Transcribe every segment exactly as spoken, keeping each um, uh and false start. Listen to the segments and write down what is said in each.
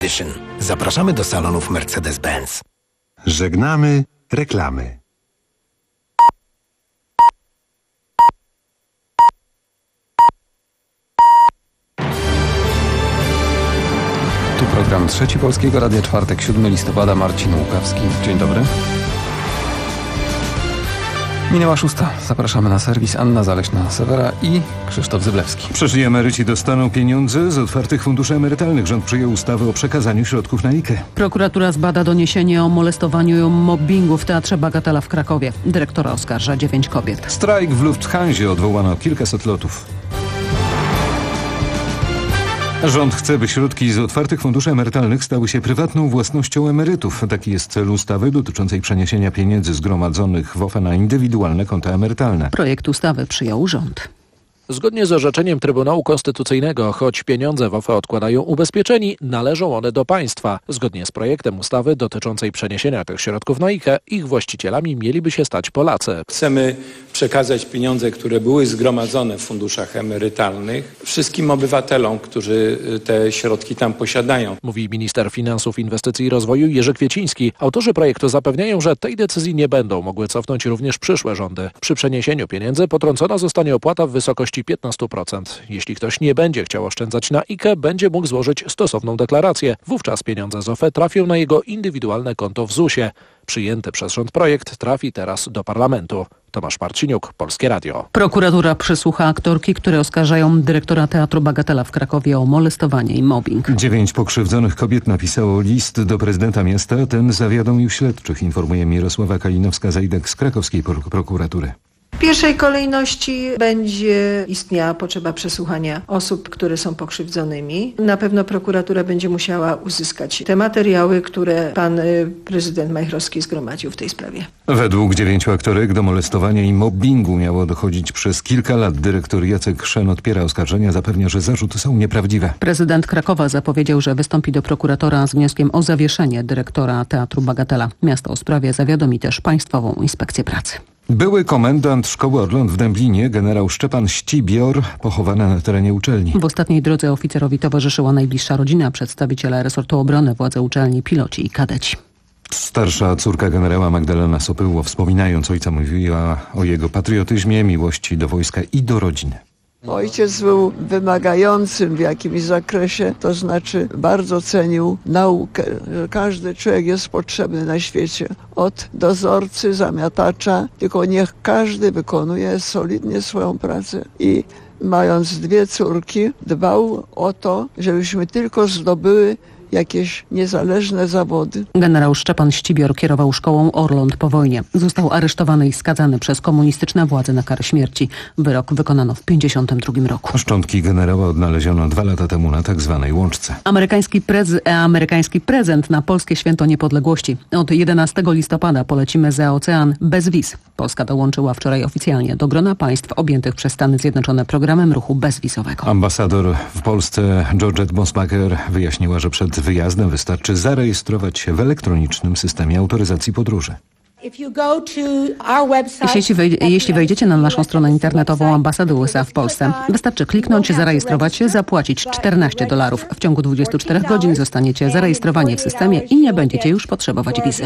Zapraszamy do salonów Mercedes-Benz. Żegnamy reklamy. Tu program Trzeci Polskiego Radia, czwartek, siódmego listopada, Marcin Łukawski. Dzień dobry. Minęła szósta. Zapraszamy na serwis. Anna Zaleśna-Sewera i Krzysztof Zyblewski. Przyszli emeryci dostaną pieniądze z otwartych funduszy emerytalnych. Rząd przyjął ustawę o przekazaniu środków na IKE. Prokuratura zbada doniesienie o molestowaniu i mobbingu w Teatrze Bagatela w Krakowie. Dyrektora oskarża dziewięć kobiet. Strajk w Lufthansie, odwołano kilkaset lotów. Rząd chce, by środki z otwartych funduszy emerytalnych stały się prywatną własnością emerytów. Taki jest cel ustawy dotyczącej przeniesienia pieniędzy zgromadzonych w O F E na indywidualne konta emerytalne. Projekt ustawy przyjął rząd. Zgodnie z orzeczeniem Trybunału Konstytucyjnego, choć pieniądze w O F E odkładają ubezpieczeni, należą one do państwa. Zgodnie z projektem ustawy dotyczącej przeniesienia tych środków na IKE, ich właścicielami mieliby się stać Polacy. Chcemy przekazać pieniądze, które były zgromadzone w funduszach emerytalnych, wszystkim obywatelom, którzy te środki tam posiadają. Mówi minister finansów, inwestycji i rozwoju Jerzy Kwieciński. Autorzy projektu zapewniają, że tej decyzji nie będą mogły cofnąć również przyszłe rządy. Przy przeniesieniu pieniędzy potrącona zostanie opłata w wysokości piętnaście procent. Jeśli ktoś nie będzie chciał oszczędzać na IKE, będzie mógł złożyć stosowną deklarację. Wówczas pieniądze z O F E trafią na jego indywidualne konto w zusie. Przyjęty przez rząd projekt trafi teraz do parlamentu. Tomasz Marciniuk, Polskie Radio. Prokuratura przesłucha aktorki, które oskarżają dyrektora Teatru Bagatela w Krakowie o molestowanie i mobbing. Dziewięć pokrzywdzonych kobiet napisało list do prezydenta miasta. Ten zawiadomił śledczych, informuje Mirosława Kalinowska-Zajdek z krakowskiej prokuratury. W pierwszej kolejności będzie istniała potrzeba przesłuchania osób, które są pokrzywdzonymi. Na pewno prokuratura będzie musiała uzyskać te materiały, które pan prezydent Majchrowski zgromadził w tej sprawie. Według dziewięciu aktorek do molestowania i mobbingu miało dochodzić przez kilka lat. Dyrektor Jacek Chrzan odpiera oskarżenia, zapewnia, że zarzuty są nieprawdziwe. Prezydent Krakowa zapowiedział, że wystąpi do prokuratora z wnioskiem o zawieszenie dyrektora Teatru Bagatela. Miasto o sprawie zawiadomi też Państwową Inspekcję Pracy. Były komendant Szkoły Orląt w Dęblinie, generał Szczepan Ścibior, pochowany na terenie uczelni. W ostatniej drodze oficerowi towarzyszyła najbliższa rodzina, przedstawiciele resortu obrony, władze uczelni, piloci i kadeci. Starsza córka generała Magdalena Sopyło, wspominając ojca, mówiła o jego patriotyzmie, miłości do wojska i do rodziny. Ojciec był wymagającym w jakimś zakresie, to znaczy bardzo cenił naukę. Każdy człowiek jest potrzebny na świecie. Od dozorcy, zamiatacza, tylko niech każdy wykonuje solidnie swoją pracę. I mając dwie córki, dbał o to, żebyśmy tylko zdobyły jakieś niezależne zawody. Generał Szczepan Ścibior kierował szkołą Orląt po wojnie. Został aresztowany i skazany przez komunistyczne władze na karę śmierci. Wyrok wykonano w pięćdziesiątym drugim roku. Szczątki generała odnaleziono dwa lata temu na tak zwanej Łączce. Amerykański, prez- amerykański prezent na polskie święto niepodległości. Od jedenastego listopada polecimy za ocean bez wiz. Polska dołączyła wczoraj oficjalnie do grona państw objętych przez Stany Zjednoczone programem ruchu bezwizowego. Ambasador w Polsce Georgette Mosbacher wyjaśniła, że przed wyjazdem wystarczy zarejestrować się w elektronicznym systemie autoryzacji podróży. Jeśli, wejdzie, jeśli wejdziecie na naszą stronę internetową Ambasady U S A w Polsce, wystarczy kliknąć, zarejestrować się, zapłacić czternaście dolarów. W ciągu dwudziestu czterech godzin zostaniecie zarejestrowani w systemie i nie będziecie już potrzebować wizy.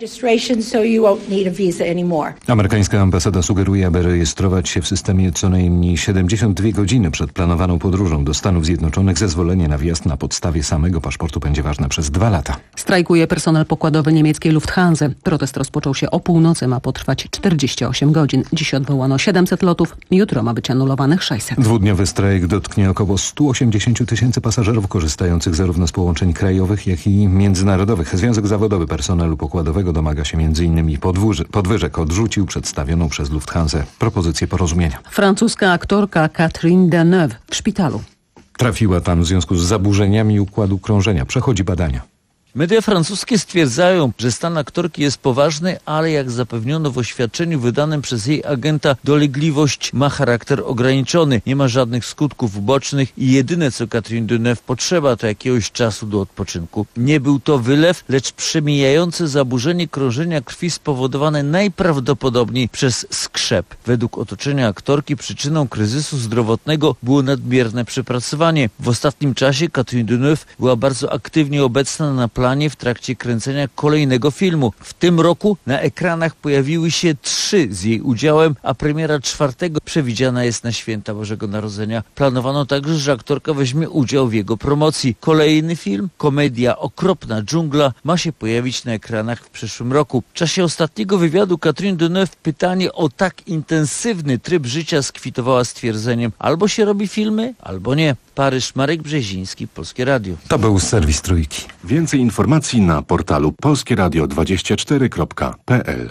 Amerykańska ambasada sugeruje, aby rejestrować się w systemie co najmniej siedemdziesiąt dwie godziny przed planowaną podróżą do Stanów Zjednoczonych. Zezwolenie na wjazd na podstawie samego paszportu będzie ważne przez dwa lata. Strajkuje personel pokładowy niemieckiej Lufthansa. Protest rozpoczął się o północy, ma potrwać czterdzieści osiem godzin. Dziś odwołano siedemset lotów, jutro ma być anulowanych sześćset. Dwudniowy strajk dotknie około stu osiemdziesięciu tysięcy pasażerów korzystających zarówno z połączeń krajowych, jak i międzynarodowych. Związek Zawodowy Personelu Pokładowego domaga się między innymi podwyżek. Odrzucił przedstawioną przez Lufthansa propozycję porozumienia. Francuska aktorka Catherine Deneuve w szpitalu. Trafiła tam w związku z zaburzeniami układu krążenia. Przechodzi badania. Media francuskie stwierdzają, że stan aktorki jest poważny, ale jak zapewniono w oświadczeniu wydanym przez jej agenta, dolegliwość ma charakter ograniczony, nie ma żadnych skutków ubocznych i jedyne co Catherine Deneuve potrzeba to jakiegoś czasu do odpoczynku. Nie był to wylew, lecz przemijające zaburzenie krążenia krwi spowodowane najprawdopodobniej przez skrzep. Według otoczenia aktorki przyczyną kryzysu zdrowotnego było nadmierne przepracowanie. W ostatnim czasie Catherine Deneuve była bardzo aktywnie obecna na planie w trakcie kręcenia kolejnego filmu. W tym roku na ekranach pojawiły się trzy z jej udziałem, a premiera czwartego przewidziana jest na święta Bożego Narodzenia. Planowano także, że aktorka weźmie udział w jego promocji. Kolejny film, komedia Okropna dżungla, ma się pojawić na ekranach w przyszłym roku. W czasie ostatniego wywiadu Catherine Deneuve pytanie o tak intensywny tryb życia skwitowała stwierdzeniem: albo się robi filmy, albo nie. Paryż, Marek Brzeziński, Polskie Radio. To był serwis Trójki. Więcej informacji na portalu polskie radio dwadzieścia cztery kropka p l.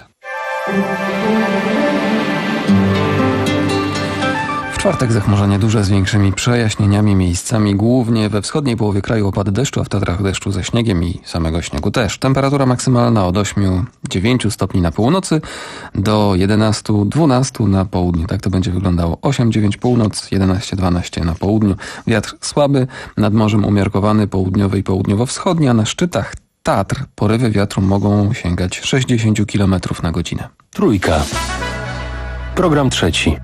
W czwartek zachmurzenie duże z większymi przejaśnieniami, miejscami głównie we wschodniej połowie kraju opady deszczu, a w Tatrach deszczu ze śniegiem i samego śniegu też. Temperatura maksymalna od ośmiu do dziewięciu stopni na północy do jedenastu dwunastu na południu. Tak to będzie wyglądało. osiem dziewięć północ, jedenaście dwanaście na południu. Wiatr słaby, nad morzem umiarkowany, południowy i południowo-wschodni, a na szczytach Tatr porywy wiatru mogą sięgać sześćdziesiąt kilometrów na godzinę. Trójka. Program trzeci.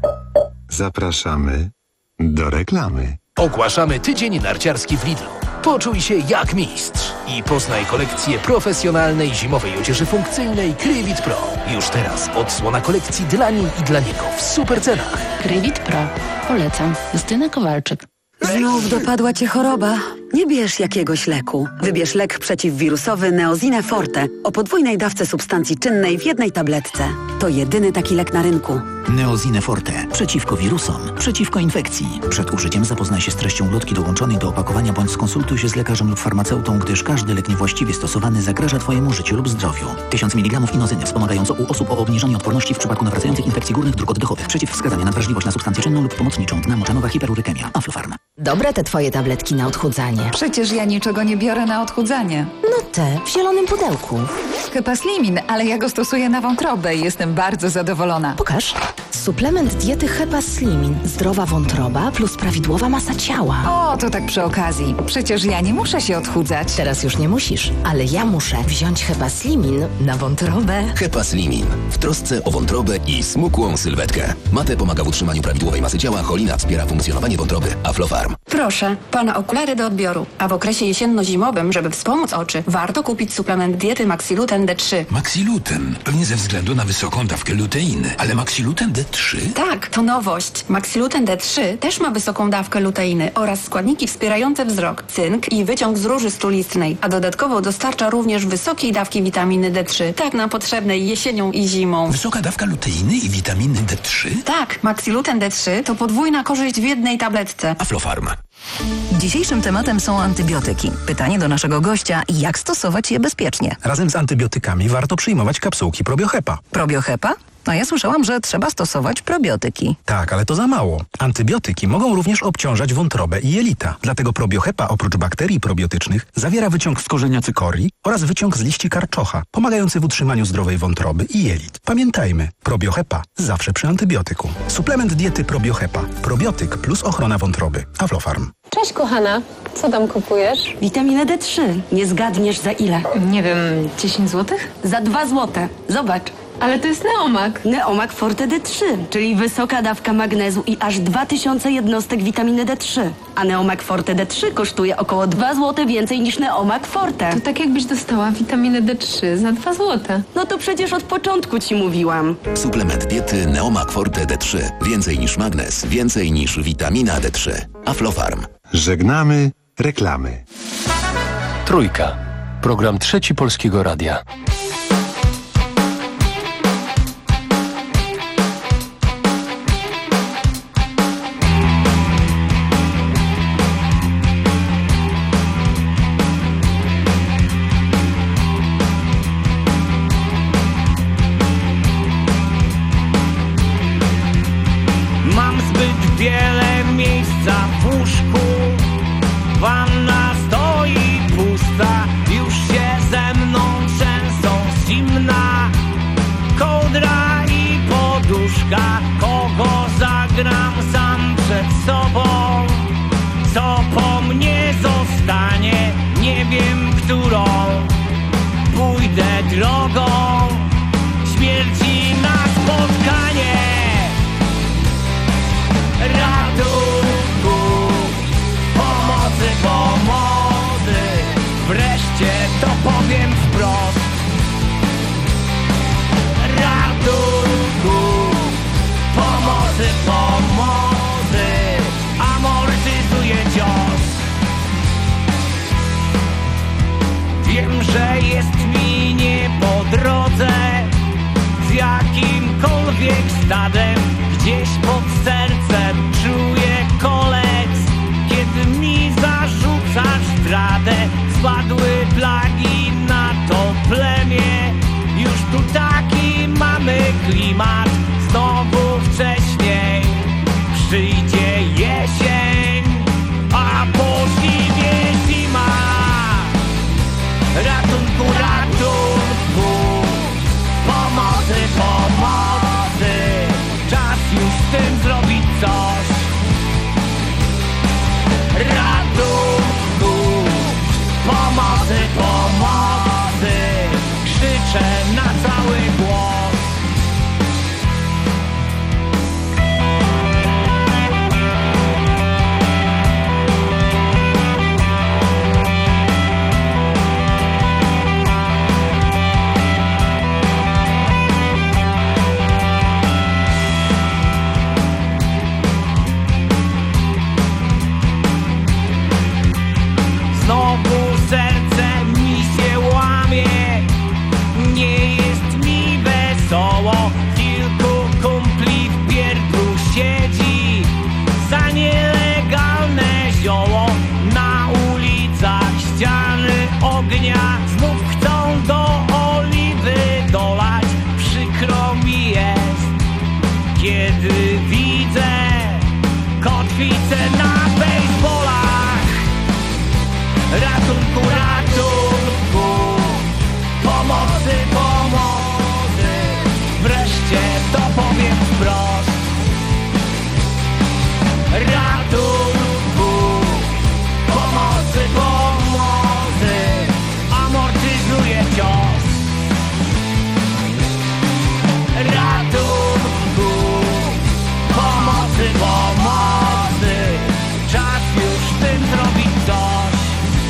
Zapraszamy do reklamy. Ogłaszamy tydzień narciarski w Lidlu. Poczuj się jak mistrz i poznaj kolekcję profesjonalnej zimowej odzieży funkcyjnej Krywit Pro. Już teraz odsłona kolekcji dla niej i dla niego w super cenach. Krywit Pro. Polecam. Justyna Kowalczyk. Znów dopadła cię choroba? Nie bierz jakiegoś leku. Wybierz lek przeciwwirusowy Neozine Forte o podwójnej dawce substancji czynnej w jednej tabletce. To jedyny taki lek na rynku. Neozine Forte. Przeciwko wirusom, przeciwko infekcji. Przed użyciem zapoznaj się z treścią ulotki dołączonej do opakowania bądź skonsultuj się z lekarzem lub farmaceutą, gdyż każdy lek niewłaściwie stosowany zagraża Twojemu życiu lub zdrowiu. tysiąc miligramów inozyny wspomagająco u osób o obniżonej odporności w przypadku nawracających infekcji górnych dróg oddechowych. Przeciwwskazania na wrażliwość na substancję czynną lub pomocniczą. Dna moczanowa, hiperurykemia. Aflofarm. Dobre te Twoje tabletki na odchudzanie. Przecież ja niczego nie biorę na odchudzanie. No te, w zielonym pudełku. Hepaslimin, ale ja go stosuję na wątrobę i jestem bardzo zadowolona. Pokaż. Suplement diety Hepaslimin. Zdrowa wątroba plus prawidłowa masa ciała. O, to tak przy okazji. Przecież ja nie muszę się odchudzać. Teraz już nie musisz, ale ja muszę wziąć Hepaslimin na wątrobę. Hepaslimin. W trosce o wątrobę i smukłą sylwetkę. Mate pomaga w utrzymaniu prawidłowej masy ciała, cholina wspiera funkcjonowanie wątroby. Aflofarm. Proszę, pana okulary do odbioru. A w okresie jesienno-zimowym, żeby wspomóc oczy, warto kupić suplement diety Maxiluten D trzy. Maxiluten? Pewnie ze względu na wysoką dawkę luteiny. Ale Maxiluten D trzy? Tak, to nowość. Maxiluten D trzy też ma wysoką dawkę luteiny oraz składniki wspierające wzrok, cynk i wyciąg z róży stulistnej, a dodatkowo dostarcza również wysokiej dawki witaminy D trzy, tak nam potrzebnej jesienią i zimą. Wysoka dawka luteiny i witaminy D trzy? Tak, Maxiluten D trzy to podwójna korzyść w jednej tabletce. Aflofarm. Dzisiejszym tematem są antybiotyki. Pytanie do naszego gościa, jak stosować je bezpiecznie? Razem z antybiotykami warto przyjmować kapsułki Probiohepa. Probiohepa? No ja słyszałam, że trzeba stosować probiotyki. Tak, ale to za mało. Antybiotyki mogą również obciążać wątrobę i jelita. Dlatego Probiohepa oprócz bakterii probiotycznych zawiera wyciąg z korzenia cykorii oraz wyciąg z liści karczocha, pomagający w utrzymaniu zdrowej wątroby i jelit. Pamiętajmy, Probiohepa zawsze przy antybiotyku. Suplement diety Probiohepa. Probiotyk plus ochrona wątroby. Aflofarm. Cześć kochana, co tam kupujesz? Witaminę D trzy. Nie zgadniesz za ile? Nie wiem, dziesięć złotych? Za dwa złote. Zobacz. Ale to jest Neomak. Neomak Forte D trzy, czyli wysoka dawka magnezu i aż dwa tysiące jednostek witaminy D trzy. A Neomak Forte D trzy kosztuje około dwa złote więcej niż Neomak Forte. To tak jakbyś dostała witaminę D trzy za dwa złote. No to przecież od początku ci mówiłam. Suplement diety Neomak Forte D trzy. Więcej niż magnez, więcej niż witamina D trzy. Aflofarm. Żegnamy reklamy. Trójka. Program trzeci Polskiego Radia. Mam zbyt wiele miejsca w łóżku. Wanna stoi pusta, już wiem, którą pójdę drogą śmierci na spotkanie. Ratunku, pomocy, pomocy, wreszcie to powiem wprost. Ratunku, pomocy, pomocy, amortyzuje cios. Wiem, że jest mi nie po drodze z jakimkolwiek stadem. Gdzieś pod sercem czuję kolec, kiedy mi zarzucasz zdradę. Spadły plagi na to plemię, już tu taki mamy klimat. Znowu wcześniej przyjdzie jesień, a po zimie zima. Ratunku, ratunku, pomocy, pomocy, czas już z tym zrobić coś. Ratunku, pomocy, pomocy, krzyczę na cały głos. Znowu serce mi się łamie, nie jest mi wesoło. Kilku kumpli w pierdlu siedzi za nielegalne zioło. Na ulicach ściany ognia znów chcą do oliwy dolać. Przykro mi jest, kiedy widzę kotwicę na bejsbolach. Ratunku, ratunku, pomocy, pomocy, wreszcie to powiem wprost. Ratunku, pomocy, pomocy, amortyzuje cios. Ratunku, pomocy, pomocy, czas już z tym zrobić coś.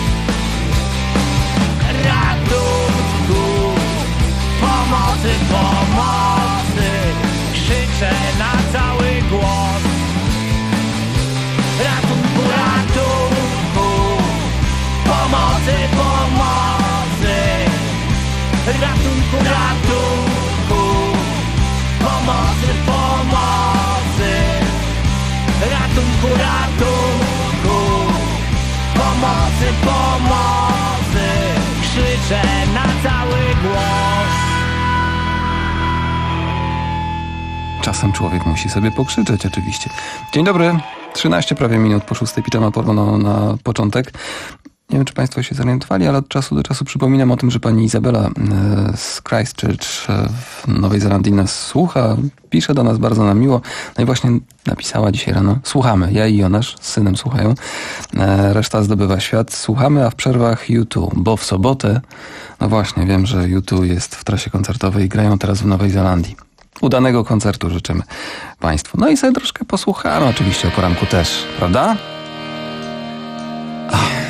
Ratunku, pomocy, pomocy, krzyczę na cały głos. Ratunku, ratunku, pomocy, pomocy, ratunku, ratunku, pomocy, pomocy, ratunku, ratunku, pomocy, pomocy, krzyczę na cały głos. Czasem człowiek musi sobie pokrzyczeć, oczywiście. Dzień dobry, trzynaście prawie minut po szóstej, Pijama Porno na początek. Nie wiem, czy Państwo się zorientowali, ale od czasu do czasu przypominam o tym, że pani Izabela z Christchurch w Nowej Zelandii nas słucha. Pisze do nas bardzo nam miło. No i właśnie napisała dzisiaj rano. Słuchamy. Ja i Jonasz z synem słuchają. Reszta zdobywa świat. Słuchamy, a w przerwach U dwa, bo w sobotę, no właśnie, wiem, że U dwa jest w trasie koncertowej i grają teraz w Nowej Zelandii. Udanego koncertu życzymy Państwu. No i sobie troszkę posłuchamy oczywiście o poranku też, prawda? Ach.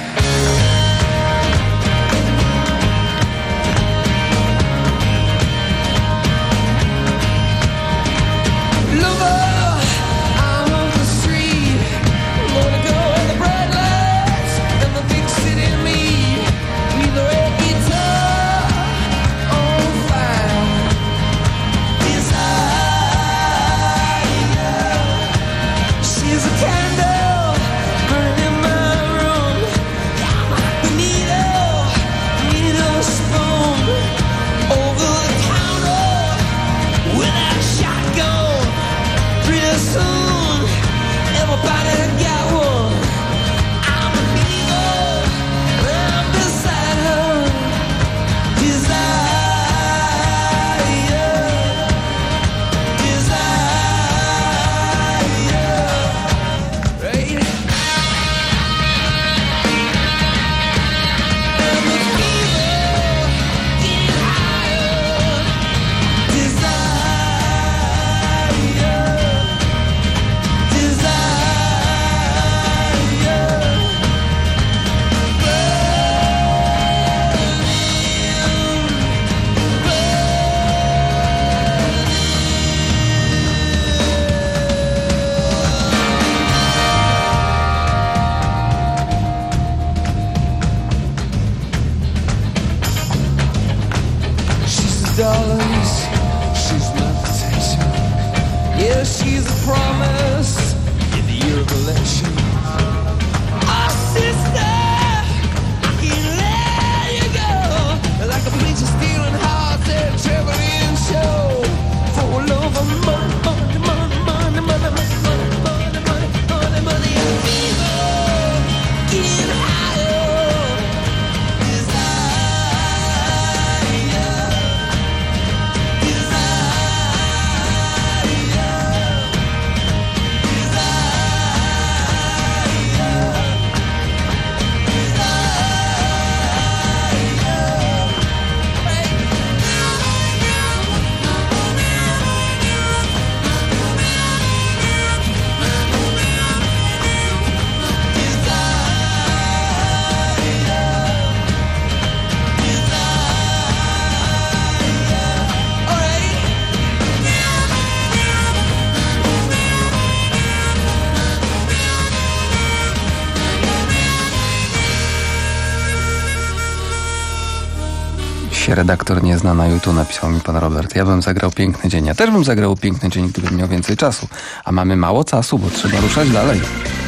She's a candle dollars. She's my protection. Yeah, she's a promise in the year of election. Oh, sister, I can't let you go. Like a preacher stealing hearts at a traveling show. For love of money, money, money, money, money, money, money, money, money, money, and people get higher. Redaktor nie zna na YouTube, napisał mi pan Robert. Ja bym zagrał Piękny Dzień. Ja też bym zagrał Piękny Dzień, gdybym miał więcej czasu. A mamy mało czasu, bo trzeba ruszać dalej.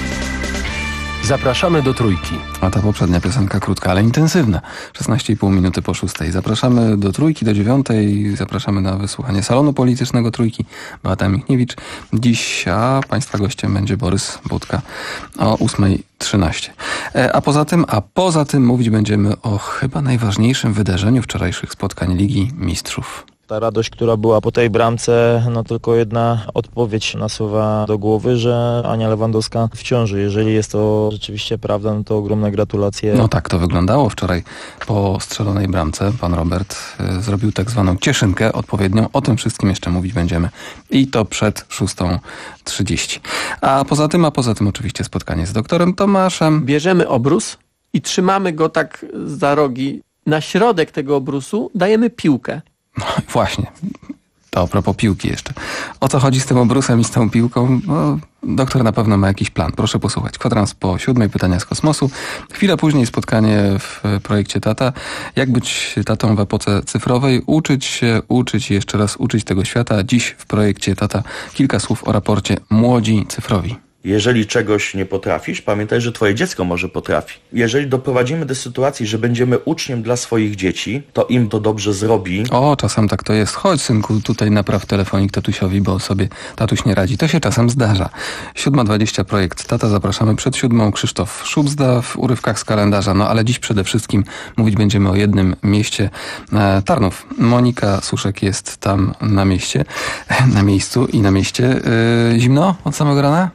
Zapraszamy do Trójki. A ta poprzednia piosenka krótka, ale intensywna. szesnaście i pół minuty po szóstej. Zapraszamy do Trójki, do dziewiątej. Zapraszamy na wysłuchanie salonu politycznego Trójki. Beata Michniewicz. Dziś, a państwa gościem będzie Borys Budka o ósmej trzynaście. A poza tym, a poza tym mówić będziemy o chyba najważniejszym wydarzeniu wczorajszych spotkań Ligi Mistrzów. Ta radość, która była po tej bramce, no tylko jedna odpowiedź nasuwa do głowy, że Ania Lewandowska w ciąży. Jeżeli jest to rzeczywiście prawda, no to ogromne gratulacje. No tak to wyglądało wczoraj po strzelonej bramce. Pan Robert y, zrobił tak zwaną cieszynkę odpowiednią. O tym wszystkim jeszcze mówić będziemy. I to przed szóstą trzydzieści. A poza tym, a poza tym oczywiście spotkanie z doktorem Tomaszem. Bierzemy obrus i trzymamy go tak za rogi. Na środek tego obrusu dajemy piłkę. No właśnie, to a propos piłki jeszcze. O co chodzi z tym obrusem i z tą piłką? No, doktor na pewno ma jakiś plan. Proszę posłuchać. Kwadrans po siódmej, pytania z kosmosu. Chwilę później spotkanie w projekcie Tata. Jak być tatą w epoce cyfrowej? Uczyć się, uczyć i jeszcze raz uczyć tego świata. Dziś w projekcie Tata kilka słów o raporcie Młodzi Cyfrowi. Jeżeli czegoś nie potrafisz, pamiętaj, że twoje dziecko może potrafi. Jeżeli doprowadzimy do sytuacji, że będziemy uczniem dla swoich dzieci, to im to dobrze zrobi. O, czasem tak to jest. Chodź, synku, tutaj napraw telefonik tatusiowi, bo sobie tatuś nie radzi. To się czasem zdarza. siódma dwadzieścia projekt Tata. Zapraszamy przed siódmą. Krzysztof Szubzda w urywkach z kalendarza. No ale dziś przede wszystkim mówić będziemy o jednym mieście. E, Tarnów. Monika Suszek jest tam na mieście, na miejscu i na mieście. E, zimno od samego rana?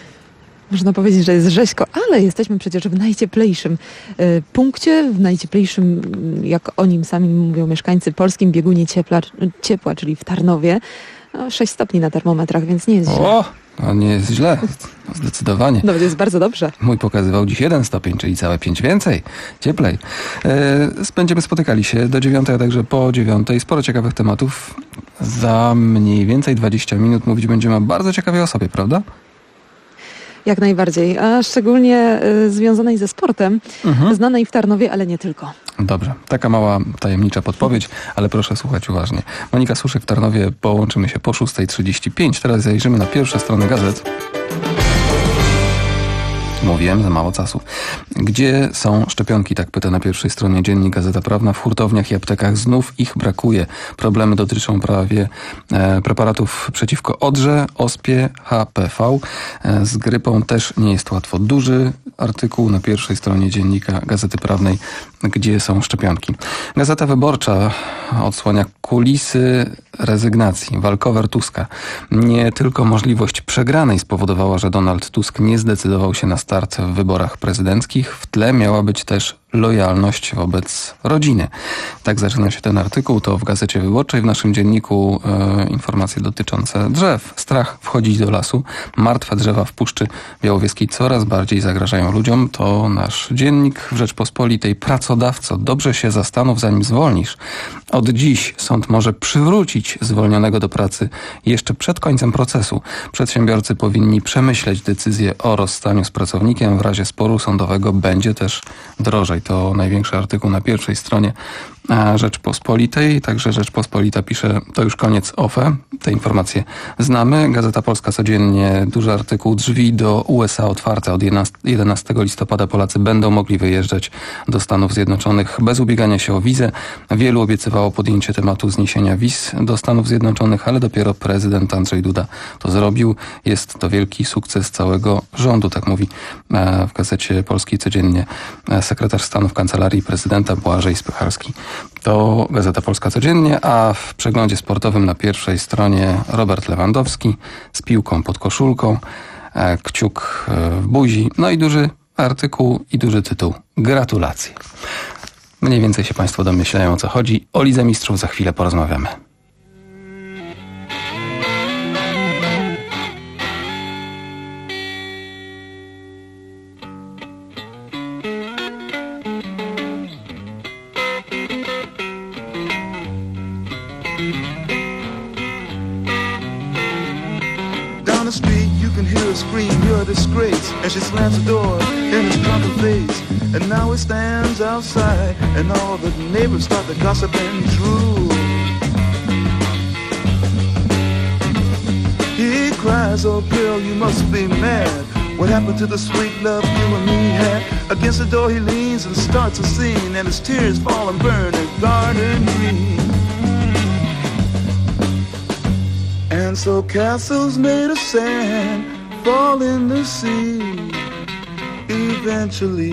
Można powiedzieć, że jest rzeźko, ale jesteśmy przecież w najcieplejszym y, punkcie, w najcieplejszym, jak o nim sami mówią mieszkańcy, polskim biegunie ciepła, ciepła czyli w Tarnowie. No, sześć stopni na termometrach, więc nie jest źle. O, to nie jest źle, zdecydowanie. Nawet jest bardzo dobrze. Mój pokazywał dziś jeden stopień, czyli całe pięć więcej, cieplej. E, będziemy spotykali się do dziewiątej, a także po dziewiątej. Sporo ciekawych tematów. Za mniej więcej dwadzieścia minut mówić będziemy o bardzo ciekawej osobie, prawda? Jak najbardziej, a szczególnie y, związanej ze sportem, mhm. znanej w Tarnowie, ale nie tylko. Dobrze, taka mała tajemnicza podpowiedź, ale proszę słuchać uważnie. Monika Suszek w Tarnowie, połączymy się po szóstej trzydzieści pięć. Teraz zajrzymy na pierwsze strony gazet. Mówiłem, za mało czasu. Gdzie są szczepionki? Tak pyta na pierwszej stronie Dziennik Gazeta Prawna. W hurtowniach i aptekach znów ich brakuje. Problemy dotyczą prawie e, preparatów przeciwko odrze, ospie, H P V. E, z grypą też nie jest łatwo. Duży artykuł na pierwszej stronie Dziennika Gazety Prawnej. Gdzie są szczepionki? Gazeta Wyborcza odsłania kulisy rezygnacji. Walkover Tuska. Nie tylko możliwość przegranej spowodowała, że Donald Tusk nie zdecydował się na start w wyborach prezydenckich. W tle miała być też lojalność wobec rodziny. Tak zaczyna się ten artykuł. To w Gazecie Wyborczej, w naszym dzienniku e, informacje dotyczące drzew. Strach wchodzić do lasu. Martwe drzewa w Puszczy Białowieskiej coraz bardziej zagrażają ludziom. To nasz dziennik w Rzeczpospolitej. Pracodawco, dobrze się zastanów, zanim zwolnisz. Od dziś sąd może przywrócić zwolnionego do pracy jeszcze przed końcem procesu. Przedsiębiorcy powinni przemyśleć decyzję o rozstaniu z pracownikiem. W razie sporu sądowego będzie też drożej. to największy artykuł na pierwszej stronie Rzeczpospolitej. Także Rzeczpospolita pisze, to już koniec O F E. Te informacje znamy. Gazeta Polska codziennie, duży artykuł, drzwi do U S A otwarte. Od jedenastego listopada Polacy będą mogli wyjeżdżać do Stanów Zjednoczonych bez ubiegania się o wizę. Wielu obiecywało podjęcie tematu zniesienia wiz do Stanów Zjednoczonych, ale dopiero prezydent Andrzej Duda to zrobił. Jest to wielki sukces całego rządu, tak mówi w Gazecie Polskiej codziennie sekretarz stanu w Kancelarii Prezydenta Błażej Spychalski. To Gazeta Polska codziennie, a w przeglądzie sportowym na pierwszej stronie Robert Lewandowski z piłką pod koszulką, kciuk w buzi, no i duży artykuł i duży tytuł. Gratulacje. Mniej więcej się Państwo domyślają, o co chodzi. O Lidze Mistrzów za chwilę porozmawiamy. Down the street you can hear her scream, you're a disgrace. And she slams the door in his drunken face. And now he stands outside, and all the neighbors start to gossip and drool. He cries, oh girl, you must be mad. What happened to the sweet love you and me had? Against the door he leans and starts a scene, and his tears fall and burn a garden green. And so castles made of sand fall in the sea eventually.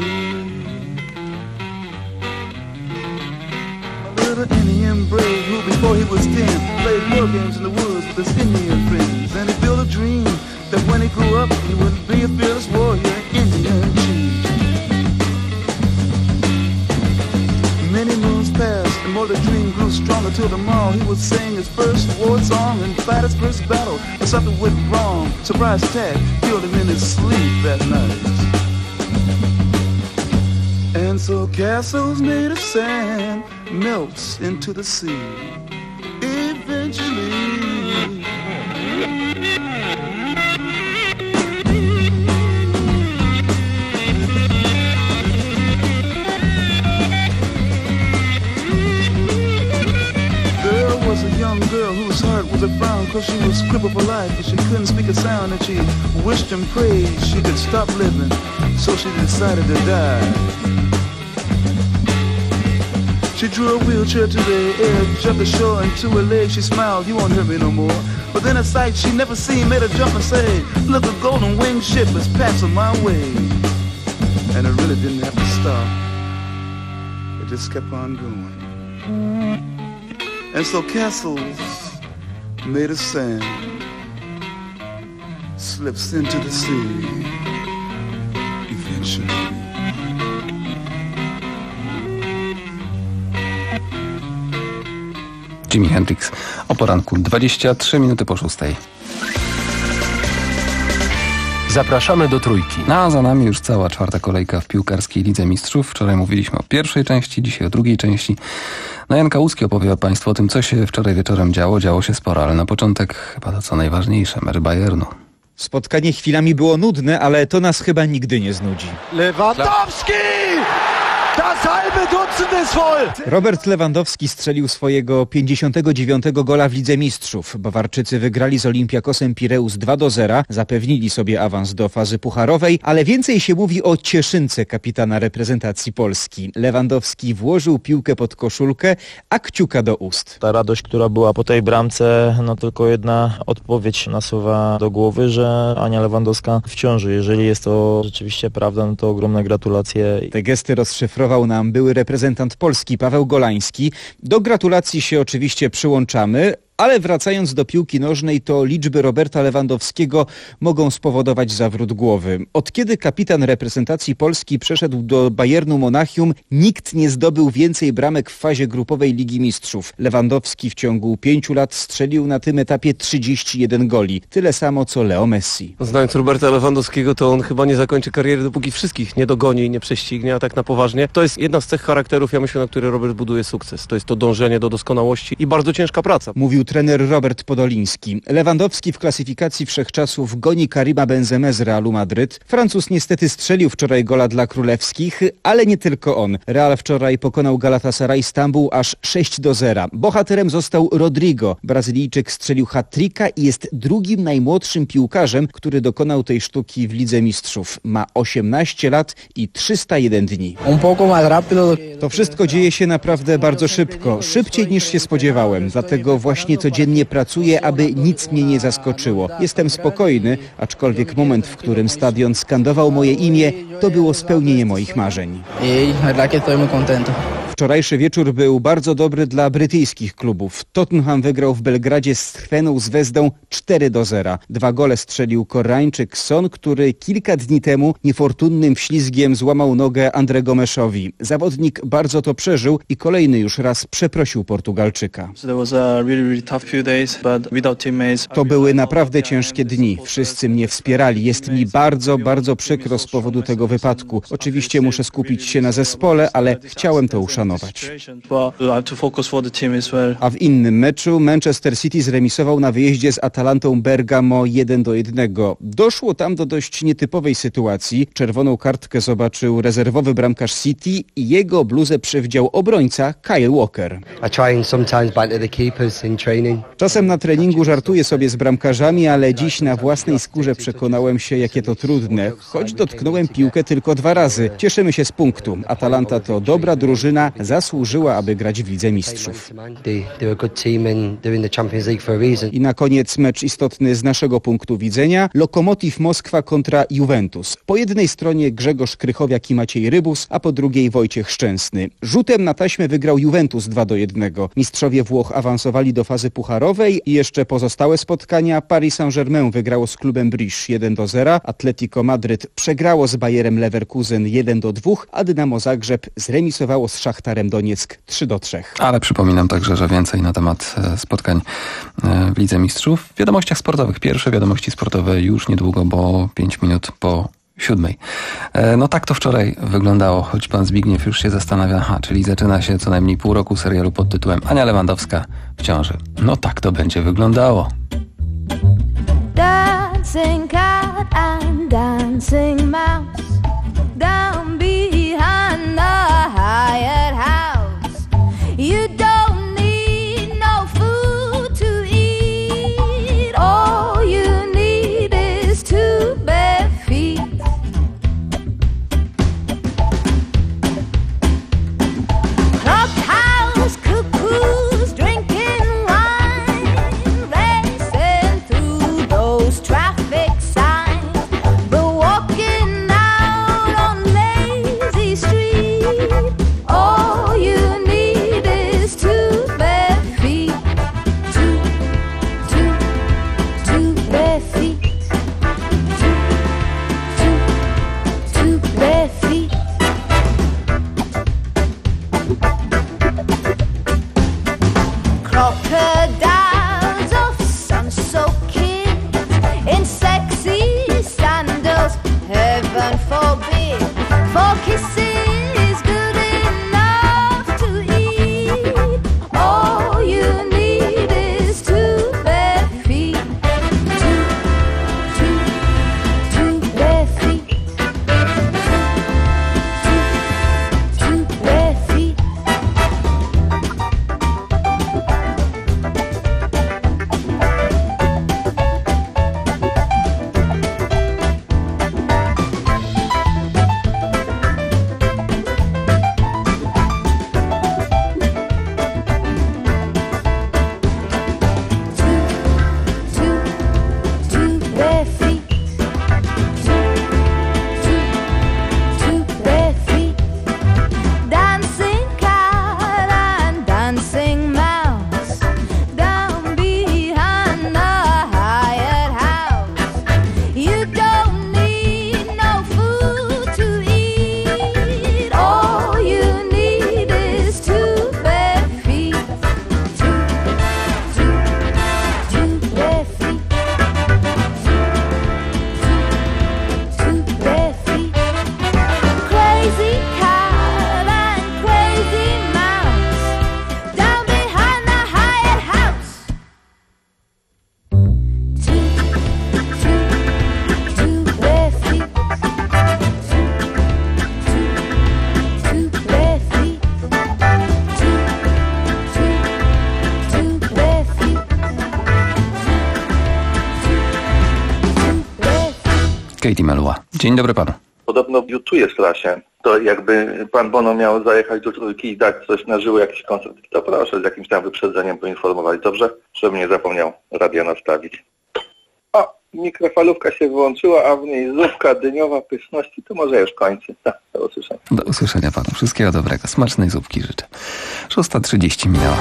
A little Indian brave who before he was ten played war games in the woods with his Indian friends. And he built a dream that when he grew up he would be a fearless warrior, Indian chief. Many moons passed and more the dream grew stronger till tomorrow he would sing his first war song and fight his first battle. But something went wrong. Surprise attack killed him in his sleep that night. And so castles made of sand melts into the sea eventually. A young girl whose heart was a frown, cause she was crippled for life, but she couldn't speak a sound, and she wished and prayed she could stop living, so she decided to die. She drew a wheelchair to the edge of the shore, and to her legs she smiled, you won't hurt me no more. But then a sight she never seen made her jump and say, look, a golden winged ship is passing my way. And it really didn't have to stop, it just kept on going. And so castles made of sand slips into the sea eventually. Jimi Hendrix o poranku, dwadzieścia trzy minuty po szóstej. Zapraszamy do Trójki. No, a za nami już cała czwarta kolejka w piłkarskiej Lidze Mistrzów. Wczoraj mówiliśmy o pierwszej części, dzisiaj o drugiej części. No, Jan Kałuski opowie Państwu o tym, co się wczoraj wieczorem działo. Działo się sporo, ale na początek chyba to co najważniejsze, mecz Bayernu. Spotkanie chwilami było nudne, ale to nas chyba nigdy nie znudzi. Lewandowski! Das halbe Dutzend ist voll! Robert Lewandowski strzelił swojego pięćdziesiątego dziewiątego gola w Lidze Mistrzów. Bawarczycy wygrali z Olympiakosem Pireus dwa do zera, zapewnili sobie awans do fazy pucharowej, ale więcej się mówi o cieszynce kapitana reprezentacji Polski. Lewandowski włożył piłkę pod koszulkę, a kciuka do ust. Ta radość, która była po tej bramce, no tylko jedna odpowiedź nasuwa do głowy, że Ania Lewandowska w ciąży. Jeżeli jest to rzeczywiście prawda, no to ogromne gratulacje. Te gesty rozszyfrował nam były reprezentant Polski Paweł Golański. Do gratulacji się oczywiście przyłączamy. Ale wracając do piłki nożnej, to liczby Roberta Lewandowskiego mogą spowodować zawrót głowy. Od kiedy kapitan reprezentacji Polski przeszedł do Bayernu Monachium, nikt nie zdobył więcej bramek w fazie grupowej Ligi Mistrzów. Lewandowski w ciągu pięciu lat strzelił na tym etapie trzydzieści jeden goli. Tyle samo co Leo Messi. Znając Roberta Lewandowskiego, to on chyba nie zakończy kariery, dopóki wszystkich nie dogoni i nie prześcignie, a tak na poważnie. To jest jedna z cech charakterów, ja myślę, na które Robert buduje sukces. To jest to dążenie do doskonałości i bardzo ciężka praca. Mówił mówił trener Robert Podoliński. Lewandowski w klasyfikacji wszechczasów goni Karima Benzemę z Realu Madryt. Francuz niestety strzelił wczoraj gola dla królewskich, ale nie tylko on. Real wczoraj pokonał Galatasaray Stambuł aż sześć do zera. Bohaterem został Rodrigo. Brazylijczyk strzelił hat-tricka i jest drugim najmłodszym piłkarzem, który dokonał tej sztuki w Lidze Mistrzów. Ma osiemnaście lat i trzysta jeden dni. To wszystko dzieje się naprawdę bardzo szybko. Szybciej niż się spodziewałem. Dlatego właśnie codziennie pracuję, aby nic mnie nie zaskoczyło. Jestem spokojny, aczkolwiek moment, w którym stadion skandował moje imię, to było spełnienie moich marzeń. Wczorajszy wieczór był bardzo dobry dla brytyjskich klubów. Tottenham wygrał w Belgradzie z Crweną Zvezdą cztery do zera. Dwa gole strzelił Koreańczyk Son, który kilka dni temu niefortunnym wślizgiem złamał nogę André Gomeszowi. Zawodnik bardzo to przeżył i kolejny już raz przeprosił Portugalczyka. To były naprawdę ciężkie dni. Wszyscy mnie wspierali. Jest mi bardzo, bardzo przykro z powodu tego wypadku. Oczywiście muszę skupić się na zespole, ale chciałem to uszanować. A w innym meczu Manchester City zremisował na wyjeździe z Atalantą Bergamo jeden do jednego. Doszło tam do dość nietypowej sytuacji. Czerwoną kartkę zobaczył rezerwowy bramkarz City i jego bluzę przywdział obrońca Kyle Walker. Czasem na treningu żartuję sobie z bramkarzami, ale dziś na własnej skórze przekonałem się, jakie to trudne. Choć dotknąłem piłkę tylko dwa razy. Cieszymy się z punktu. Atalanta to dobra drużyna, zasłużyła, aby grać w Lidze Mistrzów. I na koniec mecz istotny z naszego punktu widzenia. Lokomotiv Moskwa kontra Juventus. Po jednej stronie Grzegorz Krychowiak i Maciej Rybus, a po drugiej Wojciech Szczęsny. Rzutem na taśmę wygrał Juventus dwa do jednego. Mistrzowie Włoch awansowali do fazy pucharowej i jeszcze pozostałe spotkania. Paris Saint-Germain wygrało z klubem Brisz jeden do zera. Atletico Madryt przegrało z Bayerem Leverkusen jeden do dwóch, a Dynamo Zagrzeb zremisowało z Szachtarem Donieck trzy do trzech. Ale przypominam także, że więcej na temat spotkań w Lidze Mistrzów. W wiadomościach sportowych. Pierwsze wiadomości sportowe już niedługo, bo pięć minut po siódmej. No tak to wczoraj wyglądało, choć pan Zbigniew już się zastanawia, aha, czyli zaczyna się co najmniej pół roku serialu pod tytułem Ania Lewandowska w ciąży. No tak to będzie wyglądało. Dancing cat and dancing mouse down behind the hired house. You don't need no food to eat. All you need is two bare feet. Clubhouse cuckoos drinking wine, racing through those traffic signs, but walking out on lazy street. All you need is two bare feet, two, two, two bare feet, two, two, two bare feet. Crocodiles of sun-soaked kids in sexy sandals, heaven forbid, for kisses good enough to eat. All you need is two bare feet, two, two, two bare feet, two, two bare feet. Katie Melua. Dzień dobry panu. Podobno biutuje w trasie. To jakby pan Bono miał zajechać do Trójki i dać coś na żywo, jakiś koncert. To proszę z jakimś tam wyprzedzeniem poinformować, dobrze? Żebym nie zapomniał radia nastawić. O, mikrofalówka się wyłączyła, a w niej zupka dyniowa pyszności. To może już kończy. Tak, do usłyszenia. Do usłyszenia panu. Wszystkiego dobrego. Smacznej zupki życzę. szósta trzydzieści minęła.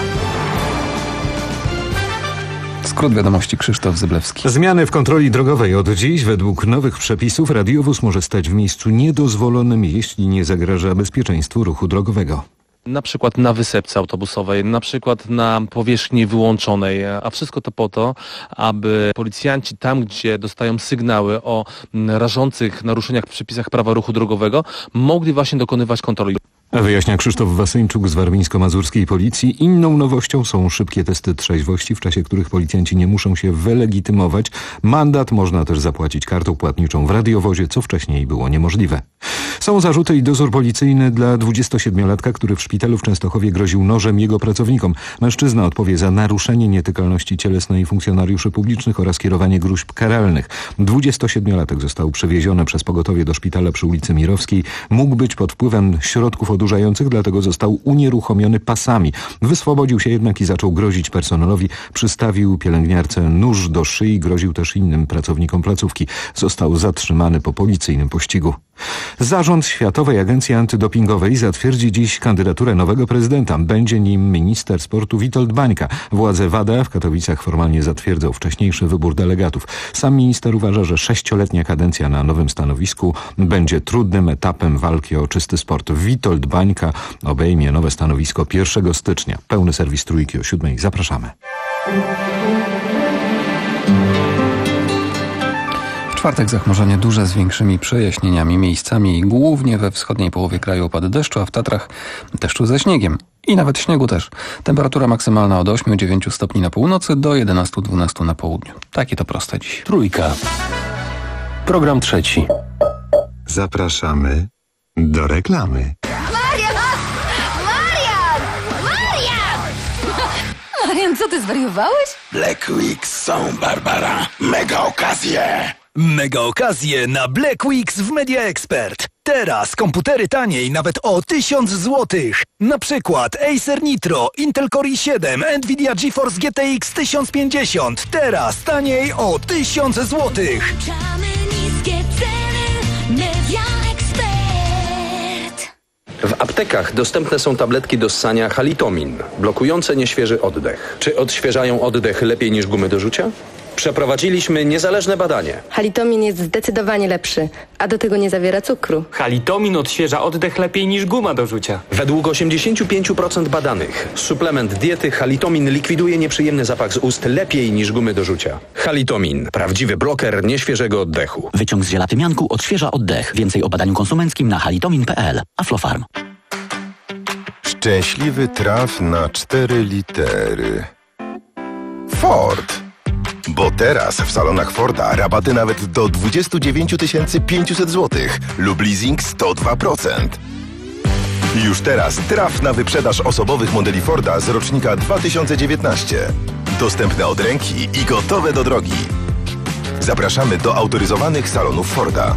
Skrót wiadomości, Krzysztof Zyblewski. Zmiany w kontroli drogowej. Od dziś według nowych przepisów radiowóz może stać w miejscu niedozwolonym, jeśli nie zagraża bezpieczeństwu ruchu drogowego. Na przykład na wysepce autobusowej, na przykład na powierzchni wyłączonej, a wszystko to po to, aby policjanci tam, gdzie dostają sygnały o rażących naruszeniach w przepisach prawa ruchu drogowego, mogli właśnie dokonywać kontroli. Wyjaśnia Krzysztof Wasyńczuk z warmińsko-mazurskiej policji. Inną nowością są szybkie testy trzeźwości, w czasie których policjanci nie muszą się wylegitymować. Mandat można też zapłacić kartą płatniczą w radiowozie, co wcześniej było niemożliwe. Są zarzuty i dozór policyjny dla dwudziestosiedmiolatka, który w szpitalu w Częstochowie groził nożem jego pracownikom. Mężczyzna odpowie za naruszenie nietykalności cielesnej funkcjonariuszy publicznych oraz kierowanie gróźb karalnych. dwudziestosiedmiolatek został przewieziony przez pogotowie do szpitala przy ulicy Mirowskiej. Mógł być pod wpływem środków odurzających, dlatego został unieruchomiony pasami. Wyswobodził się jednak i zaczął grozić personelowi. Przystawił pielęgniarce nóż do szyi, groził też innym pracownikom placówki. Został zatrzymany po policyjnym pościgu. Zarząd Światowej Agencji Antydopingowej zatwierdzi dziś kandydaturę nowego prezydenta. Będzie nim minister sportu Witold Bańka. Władze WADA w Katowicach formalnie zatwierdzą wcześniejszy wybór delegatów. Sam minister uważa, że sześcioletnia kadencja na nowym stanowisku będzie trudnym etapem walki o czysty sport. Witold Bańka obejmie nowe stanowisko pierwszego stycznia. Pełny serwis Trójki o siódmej. Zapraszamy. W czwartek zachmurzenie duże z większymi przejaśnieniami, miejscami głównie we wschodniej połowie kraju opady deszczu, a w Tatrach deszczu ze śniegiem. I nawet śniegu też. Temperatura maksymalna od ośmiu do dziewięciu stopni na północy do jedenastu do dwunastu na południu. Takie to proste dziś. Trójka. Program trzeci. Zapraszamy do reklamy. Marian! Marian! Marian! Marian, co ty zwariowałeś? Black Weeks są, Barbara. Mega okazje. Mega okazje na Black Weeks w Media Expert. Teraz komputery taniej nawet o tysiąc złotych. Na przykład Acer Nitro, Intel Core i siedem, Nvidia GeForce G T X tysiąc pięćdziesiąt. Teraz taniej o tysiąc złotych. Niskie ceny, Media Expert. W aptekach dostępne są tabletki do ssania Halitomin, blokujące nieświeży oddech. Czy odświeżają oddech lepiej niż gumy do rzucia? Przeprowadziliśmy niezależne badanie. Halitomin jest zdecydowanie lepszy, a do tego nie zawiera cukru. Halitomin odświeża oddech lepiej niż guma do rzucia. Według osiemdziesiąt pięć procent badanych suplement diety Halitomin likwiduje nieprzyjemny zapach z ust lepiej niż gumy do rzucia. Halitomin. Prawdziwy bloker nieświeżego oddechu. Wyciąg z ziela tymianku odświeża oddech. Więcej o badaniu konsumenckim na halitomin kropka p l. Aflofarm. Szczęśliwy traf na cztery litery. Ford. Bo teraz w salonach Forda rabaty nawet do dwadzieścia dziewięć tysięcy pięćset złotych lub leasing sto dwa procent. Już teraz traf na wyprzedaż osobowych modeli Forda z rocznika dwa tysiące dziewiętnaście. Dostępne od ręki i gotowe do drogi. Zapraszamy do autoryzowanych salonów Forda.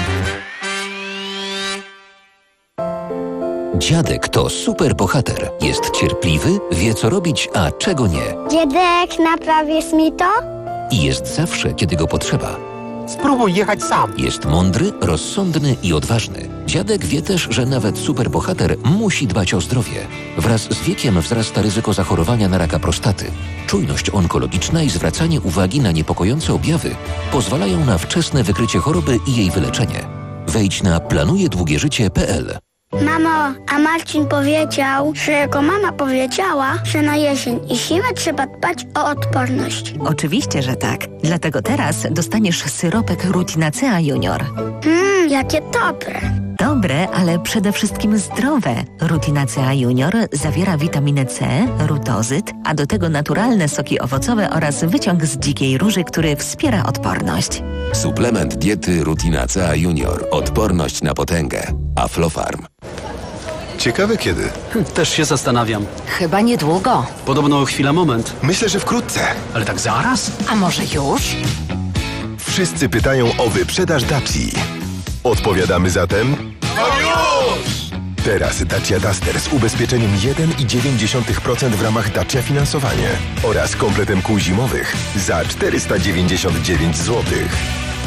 Dziadek to super bohater. Jest cierpliwy, wie co robić, a czego nie. Dziadek, naprawisz mi to? I jest zawsze, kiedy go potrzeba. Spróbuj jechać sam. Jest mądry, rozsądny i odważny. Dziadek wie też, że nawet superbohater musi dbać o zdrowie. Wraz z wiekiem wzrasta ryzyko zachorowania na raka prostaty. Czujność onkologiczna i zwracanie uwagi na niepokojące objawy pozwalają na wczesne wykrycie choroby i jej wyleczenie. Wejdź na planujedługieżycie kropka p l. Mamo, a Marcin powiedział, że jego mama powiedziała, że na jesień i zimę trzeba dbać o odporność. Oczywiście, że tak. Dlatego teraz dostaniesz syropek Rutinacea Junior. Mmm, jakie dobre. Dobre, ale przede wszystkim zdrowe. Rutinacea Junior zawiera witaminę C, rutozyt, a do tego naturalne soki owocowe oraz wyciąg z dzikiej róży, który wspiera odporność. Suplement diety Rutinacea Junior. Odporność na potęgę. Aflofarm. Ciekawe kiedy. Też się zastanawiam. Chyba niedługo. Podobno chwila moment. Myślę, że wkrótce. Ale tak zaraz? A może już? Wszyscy pytają o wyprzedaż Daci. Odpowiadamy zatem... No już! Teraz Dacia Duster z ubezpieczeniem jeden i dziewięć dziesiątych procent w ramach Dacia Finansowanie oraz kompletem kół zimowych za czterysta dziewięćdziesiąt dziewięć złotych.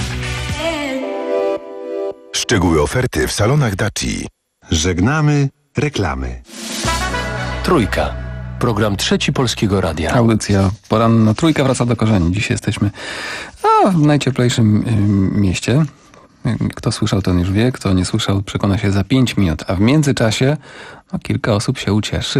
Szczegóły oferty w salonach Daci. Żegnamy reklamy. Trójka. Program Trzeci Polskiego Radia. Audycja poranna Trójka wraca do korzeni. Dziś jesteśmy a, w najcieplejszym y, mieście. Kto słyszał, ten już wie. Kto nie słyszał, przekona się za pięć minut. A w międzyczasie no, kilka osób się ucieszy.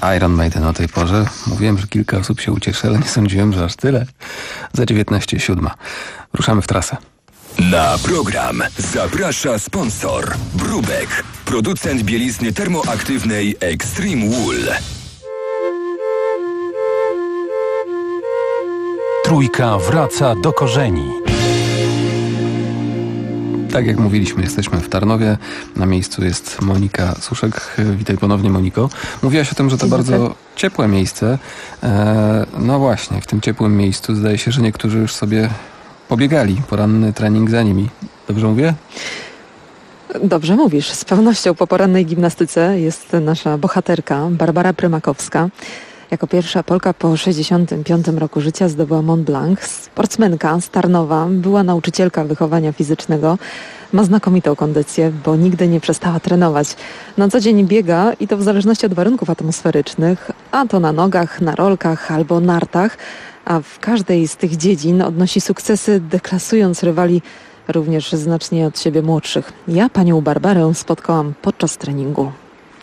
Iron Maiden o tej porze. Mówiłem, że kilka osób się ucieszy, ale nie sądziłem, że aż tyle. Za dziewiętnaście siódma. Ruszamy w trasę. Na program zaprasza sponsor Brubek, producent bielizny termoaktywnej Extreme Wool. Trójka wraca do korzeni. Tak jak mówiliśmy, jesteśmy w Tarnowie. Na miejscu jest Monika Suszek. Witaj ponownie, Moniko. Mówiłaś o tym, że to bardzo ciepłe miejsce. E, no właśnie, w tym ciepłym miejscu zdaje się, że niektórzy już sobie pobiegali. Poranny trening za nimi. Dobrze mówię? Dobrze mówisz. Z pewnością po porannej gimnastyce jest nasza bohaterka Barbara Prymakowska. Jako pierwsza Polka po sześćdziesiątym piątym roku życia zdobyła Mont Blanc. Sportsmenka z Tarnowa, była nauczycielka wychowania fizycznego. Ma znakomitą kondycję, bo nigdy nie przestała trenować. Na co dzień biega i to w zależności od warunków atmosferycznych, a to na nogach, na rolkach albo nartach, a w każdej z tych dziedzin odnosi sukcesy, deklasując rywali również znacznie od siebie młodszych. Ja panią Barbarę spotkałam podczas treningu.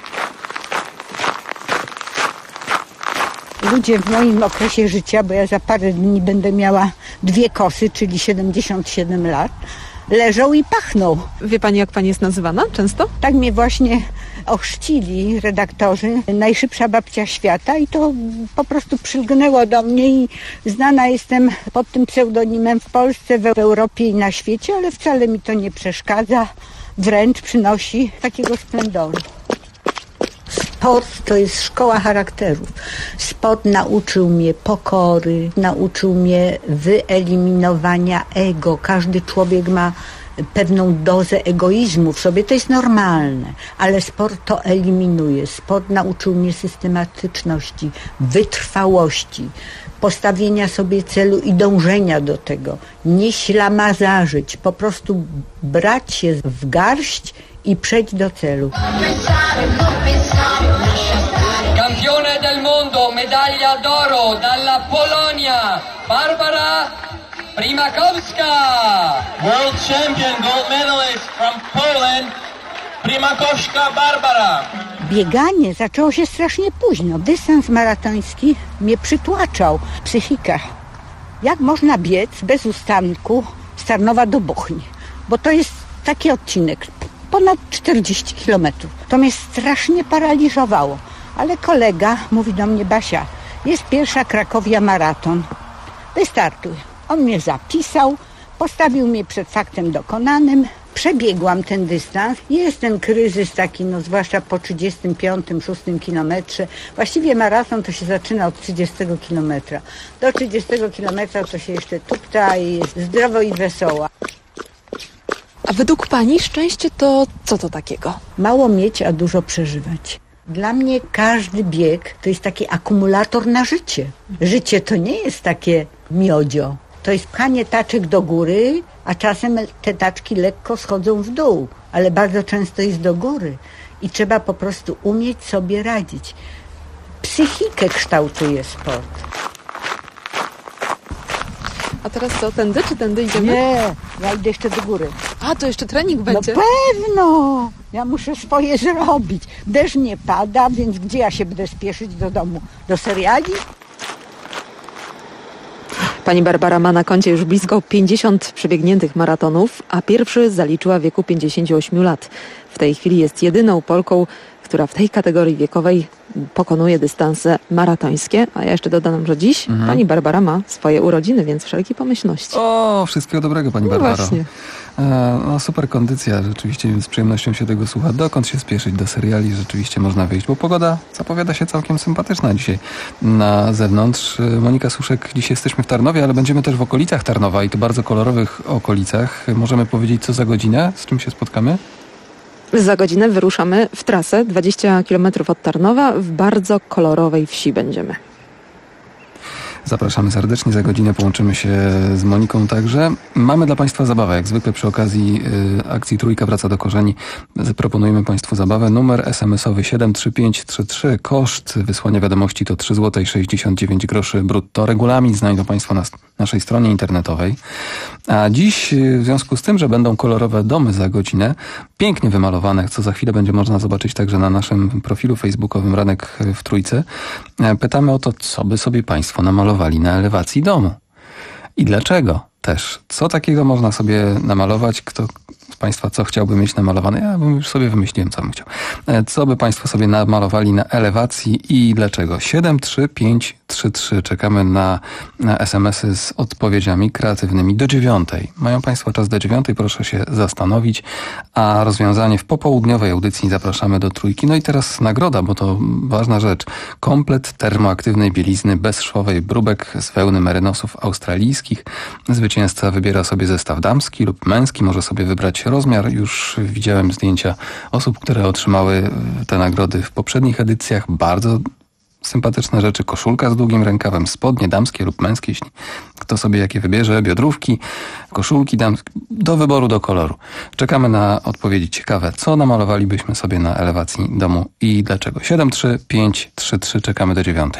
Ludzie w moim okresie życia, bo ja za parę dni będę miała dwie kosy, czyli siedemdziesiąt siedem lat, leżą i pachną. Wie pani, jak pani jest nazywana często? Tak mnie właśnie ochrzcili redaktorzy, najszybsza babcia świata, i to po prostu przylgnęło do mnie i znana jestem pod tym pseudonimem w Polsce, w Europie i na świecie, ale wcale mi to nie przeszkadza, wręcz przynosi takiego splendoru. Sport to jest szkoła charakterów. Sport nauczył mnie pokory, nauczył mnie wyeliminowania ego. Każdy człowiek ma pewną dozę egoizmu w sobie, to jest normalne, ale sport to eliminuje. Sport nauczył mnie systematyczności, wytrwałości, postawienia sobie celu i dążenia do tego. Nie ślamazarzyć, po prostu brać się w garść i przejść do celu. Campione del mondo, medaglia d'oro dalla Polonia, Barbara Prymakowska. World champion, gold medalist from Poland, Prymakowska Barbara. Bieganie zaczęło się strasznie późno. Dystans maratoński mnie przytłaczał. Psychika. Jak można biec bez ustanku z Tarnowa do Bochni? Bo to jest taki odcinek, ponad czterdzieści kilometrów. To mnie strasznie paraliżowało. Ale kolega mówi do mnie: Basia, jest pierwsza Krakowia maraton. Wystartuj. On mnie zapisał, postawił mnie przed faktem dokonanym. Przebiegłam ten dystans. Jest ten kryzys taki, no zwłaszcza po trzydziestym piątym, szóstym kilometrze. Właściwie maraton to się zaczyna od trzydziestego kilometra. Do trzydziestego kilometra to się jeszcze tupta i jest zdrowo i wesoła. A według pani szczęście to co to takiego? Mało mieć, a dużo przeżywać. Dla mnie każdy bieg to jest taki akumulator na życie. Życie to nie jest takie miodzio. To jest pchanie taczek do góry, a czasem te taczki lekko schodzą w dół, ale bardzo często jest do góry. I trzeba po prostu umieć sobie radzić. Psychikę kształtuje sport. A teraz co, tędy czy tędy idziemy? Nie, ja idę jeszcze do góry. A, to jeszcze trening będzie? No pewno! Ja muszę swoje zrobić. Deszcz nie pada, więc gdzie ja się będę spieszyć do domu? Do seriali? Pani Barbara ma na koncie już blisko pięćdziesiąt przebiegniętych maratonów, a pierwszy zaliczyła w wieku pięćdziesięciu ośmiu lat. W tej chwili jest jedyną Polką, która w tej kategorii wiekowej pokonuje dystanse maratońskie. A ja jeszcze dodam, że dziś mhm. pani Barbara ma swoje urodziny, więc wszelkie pomyślności. O, wszystkiego dobrego, pani no Barbaro. Właśnie. E, no super kondycja, rzeczywiście z przyjemnością się tego słucha. Dokąd się spieszyć? Do seriali rzeczywiście można wyjść, bo pogoda zapowiada się całkiem sympatyczna dzisiaj na zewnątrz. Monika Suszek, dzisiaj jesteśmy w Tarnowie, ale będziemy też w okolicach Tarnowa i to bardzo kolorowych okolicach. Możemy powiedzieć, co za godzinę, z czym się spotkamy? Za godzinę wyruszamy w trasę dwadzieścia kilometrów od Tarnowa. W bardzo kolorowej wsi będziemy. Zapraszamy serdecznie, za godzinę połączymy się z Moniką także. Mamy dla Państwa zabawę, jak zwykle przy okazji y, akcji Trójka wraca do korzeni. Proponujemy Państwu zabawę. Numer es em es owy siedem trzy pięć trzy trzy. Koszt wysłania wiadomości to trzy złote sześćdziesiąt dziewięć groszy brutto. Regulamin znajdą Państwo na naszej stronie internetowej. A dziś w związku z tym, że będą kolorowe domy za godzinę, pięknie wymalowane, co za chwilę będzie można zobaczyć także na naszym profilu facebookowym Ranek w Trójce, pytamy o to, co by sobie Państwo namalowali na elewacji domu. I dlaczego też? Co takiego można sobie namalować? Kto z Państwa co chciałby mieć namalowane? Ja bym już sobie wymyśliłem, co bym chciał. Co by Państwo sobie namalowali na elewacji i dlaczego? siedem trzy pięć trzy trzy. Czekamy na, na es em esy z odpowiedziami kreatywnymi do dziewiątej. Mają Państwo czas do dziewiątej, proszę się zastanowić. A rozwiązanie w popołudniowej audycji zapraszamy do Trójki. No i teraz nagroda, bo to ważna rzecz. Komplet termoaktywnej bielizny bezszwowej Brubek z wełny merynosów australijskich. Zwycięzca wybiera sobie zestaw damski lub męski. Może sobie wybrać rozmiar. Już widziałem zdjęcia osób, które otrzymały te nagrody w poprzednich edycjach. Bardzo sympatyczne rzeczy. Koszulka z długim rękawem, spodnie damskie lub męskie, jeśli kto sobie jakie wybierze, biodrówki, koszulki damskie, do wyboru, do koloru. Czekamy na odpowiedzi ciekawe, co namalowalibyśmy sobie na elewacji domu i dlaczego. siedem trzy pięć trzy trzy, czekamy do dziewiątej.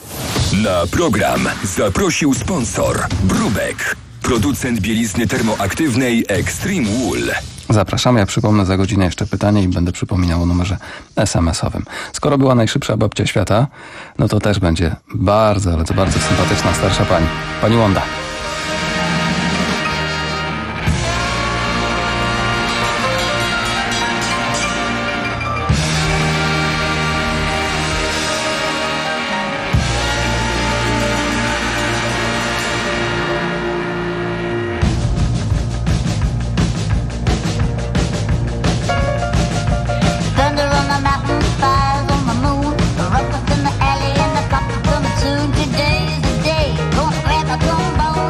Na program zaprosił sponsor Brubek, producent bielizny termoaktywnej Extreme Wool. Zapraszamy, ja przypomnę za godzinę jeszcze pytanie i będę przypominał o numerze es em es owym. Skoro była najszybsza babcia świata, no to też będzie bardzo, ale to bardzo sympatyczna starsza pani. Pani Łąda. Soon today's the day. Gonna grab my trombone.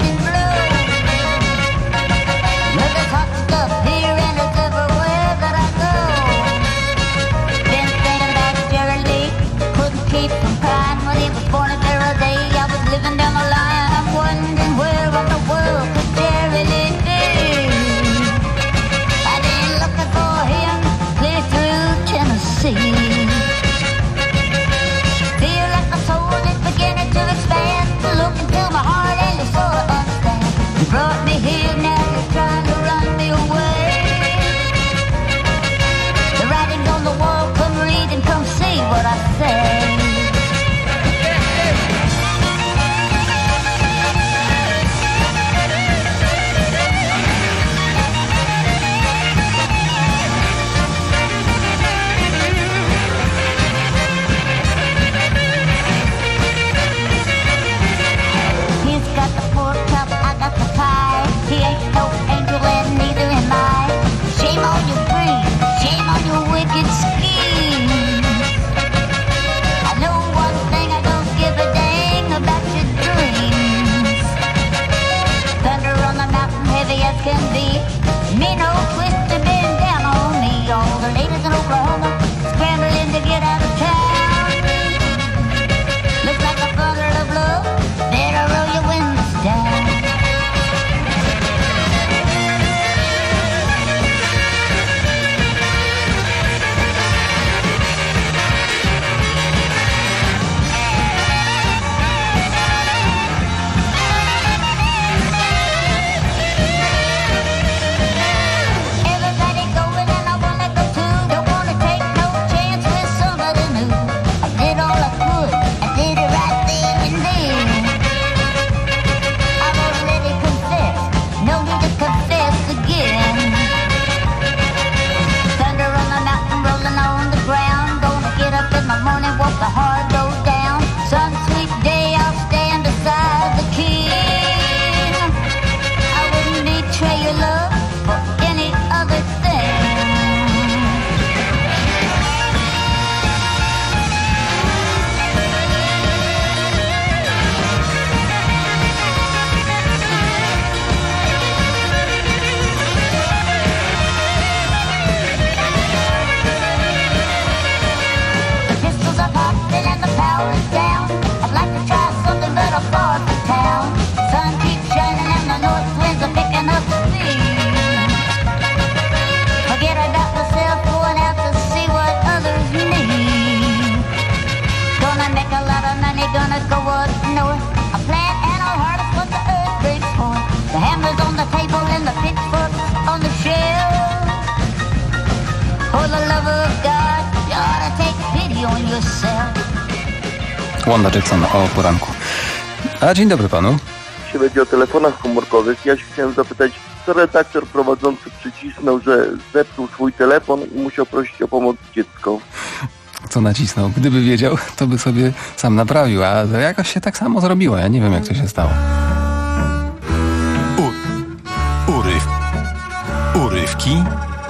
Wanda Jackson o poranku. A dzień dobry panu. Jeśli chodzi o telefonach komórkowych, ja się chciałem zapytać, co redaktor prowadzący przycisnął, że zepsuł swój telefon i musiał prosić o pomoc dziecko. Co nacisnął? Gdyby wiedział, to by sobie sam naprawił, a to jakoś się tak samo zrobiło. Ja nie wiem, jak to się stało. U, uryw, urywki,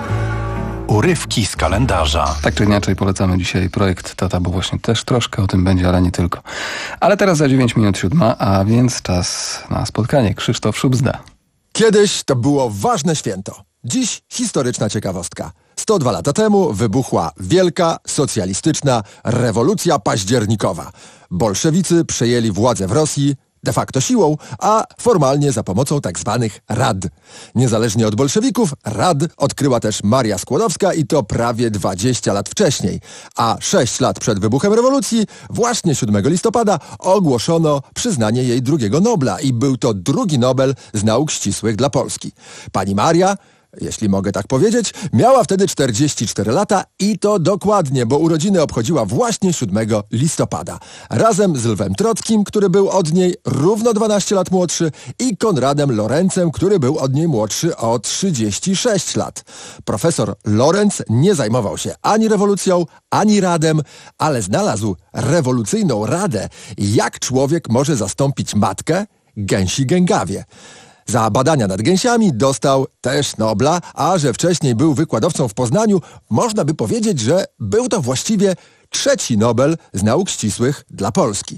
urywki z kalendarza. Tak czy inaczej polecamy dzisiaj projekt Tata, bo właśnie też troszkę o tym będzie, ale nie tylko. Ale teraz za dziewięć minut siódma, a więc czas na spotkanie. Krzysztof Szubzda. Kiedyś to było ważne święto. Dziś historyczna ciekawostka. sto dwa lata temu wybuchła wielka, socjalistyczna rewolucja październikowa. Bolszewicy przejęli władzę w Rosji, de facto siłą, a formalnie za pomocą tak zwanych rad. Niezależnie od bolszewików, rad odkryła też Maria Skłodowska i to prawie dwadzieścia lat wcześniej. A sześć lat przed wybuchem rewolucji, właśnie siódmego listopada, ogłoszono przyznanie jej drugiego Nobla i był to drugi Nobel z nauk ścisłych dla Polski. Pani Maria, jeśli mogę tak powiedzieć, miała wtedy czterdzieści cztery lata i to dokładnie, bo urodziny obchodziła właśnie siódmego listopada. Razem z Lwem Trockim, który był od niej równo dwanaście lat młodszy i Konradem Lorencem, który był od niej młodszy o trzydzieści sześć lat. Profesor Lorenz nie zajmował się ani rewolucją, ani radem, ale znalazł rewolucyjną radę, jak człowiek może zastąpić matkę gęsi gęgawie. Za badania nad gęsiami dostał też Nobla, a że wcześniej był wykładowcą w Poznaniu, można by powiedzieć, że był to właściwie trzeci Nobel z nauk ścisłych dla Polski.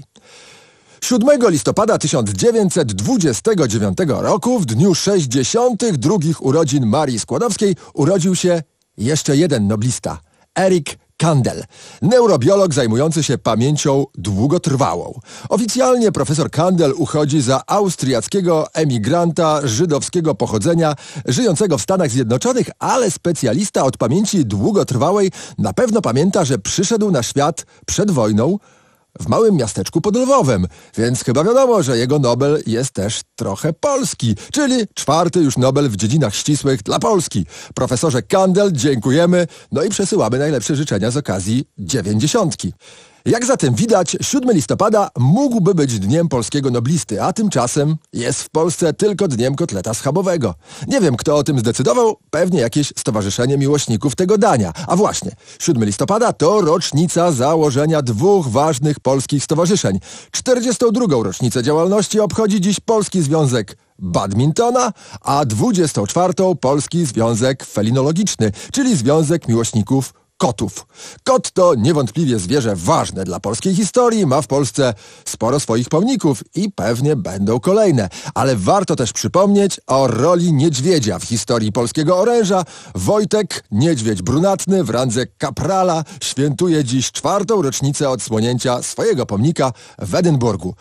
siódmego listopada tysiąc dziewięćset dwudziestego dziewiątego roku, w dniu sześćdziesiątych drugich urodzin Marii Skłodowskiej, urodził się jeszcze jeden noblista, Erik Kandel, neurobiolog zajmujący się pamięcią długotrwałą. Oficjalnie profesor Kandel uchodzi za austriackiego emigranta żydowskiego pochodzenia, żyjącego w Stanach Zjednoczonych, ale specjalista od pamięci długotrwałej na pewno pamięta, że przyszedł na świat przed wojną w małym miasteczku pod Lwowem, więc chyba wiadomo, że jego Nobel jest też trochę polski, czyli czwarty już Nobel w dziedzinach ścisłych dla Polski. Profesorze Kandel, dziękujemy, no i przesyłamy najlepsze życzenia z okazji dziewięćdziesiątki. Jak zatem widać, siódmego listopada mógłby być dniem polskiego noblisty, a tymczasem jest w Polsce tylko dniem kotleta schabowego. Nie wiem, kto o tym zdecydował, pewnie jakieś stowarzyszenie miłośników tego dania. A właśnie, siódmego listopada to rocznica założenia dwóch ważnych polskich stowarzyszeń. czterdziestą drugą rocznicę działalności obchodzi dziś Polski Związek Badmintona, a dwudziestą czwartą Polski Związek Felinologiczny, czyli Związek Miłośników Kotów. Kot to niewątpliwie zwierzę ważne dla polskiej historii, ma w Polsce sporo swoich pomników i pewnie będą kolejne. Ale warto też przypomnieć o roli niedźwiedzia w historii polskiego oręża. Wojtek, niedźwiedź brunatny w randze kaprala, świętuje dziś czwartą rocznicę odsłonięcia swojego pomnika w Edynburgu.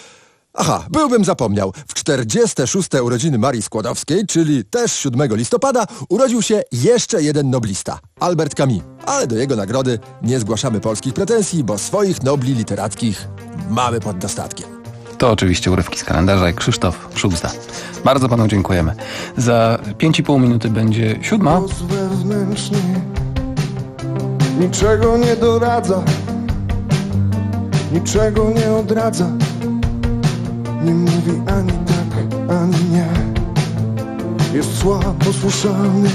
Aha, byłbym zapomniał. W czterdzieste szóste urodziny Marii Skłodowskiej, czyli też siódmego listopada, urodził się jeszcze jeden noblista, Albert Camus. Ale do jego nagrody nie zgłaszamy polskich pretensji, bo swoich nobli literackich mamy pod dostatkiem. To oczywiście urywki z kalendarza i Krzysztof Szubzda. Bardzo panu dziękujemy. Za pięć i pół minuty będzie siódma. Wewnętrznie niczego nie doradza, niczego nie odradza. Nie mówi ani tak, ani nie. Jest słabo słyszalny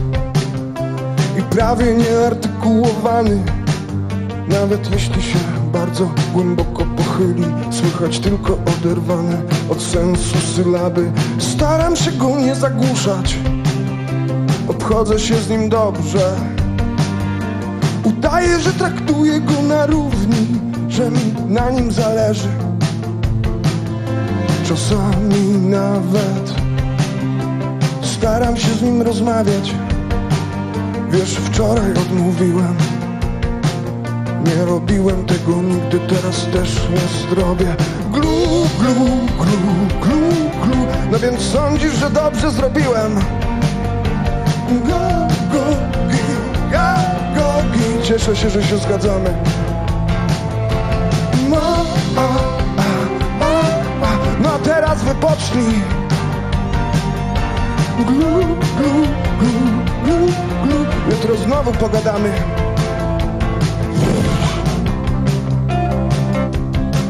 i prawie nieartykułowany. Nawet jeśli się bardzo głęboko pochyli, słychać tylko oderwane od sensu sylaby. Staram się go nie zagłuszać, obchodzę się z nim dobrze. Udaję, że traktuję go na równi, że mi na nim zależy. Czasami nawet staram się z nim rozmawiać. Wiesz, wczoraj odmówiłem, nie robiłem tego nigdy, teraz też nie zrobię. Glu, glu, glu, glu, glu. No więc sądzisz, że dobrze zrobiłem? Go, go, gi, ga, go, gi. Cieszę się, że się zgadzamy. No, a, a, a, a. No a teraz wypocznij. Glu, glu, glu, glu, glu. Jutro znowu pogadamy.